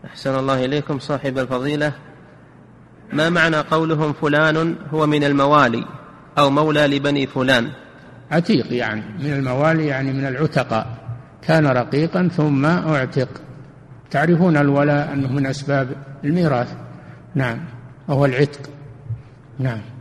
أحسن الله إليكم صاحب الفضيلة، ما معنى قولهم فلان هو من الموالي أو مولى لبني فلان؟ عتيق يعني من الموالي، يعني من العتقاء، كان رقيقا ثم اعتق. تعرفون الولاء أنه من أسباب الميراث. نعم، وهو العتق. نعم.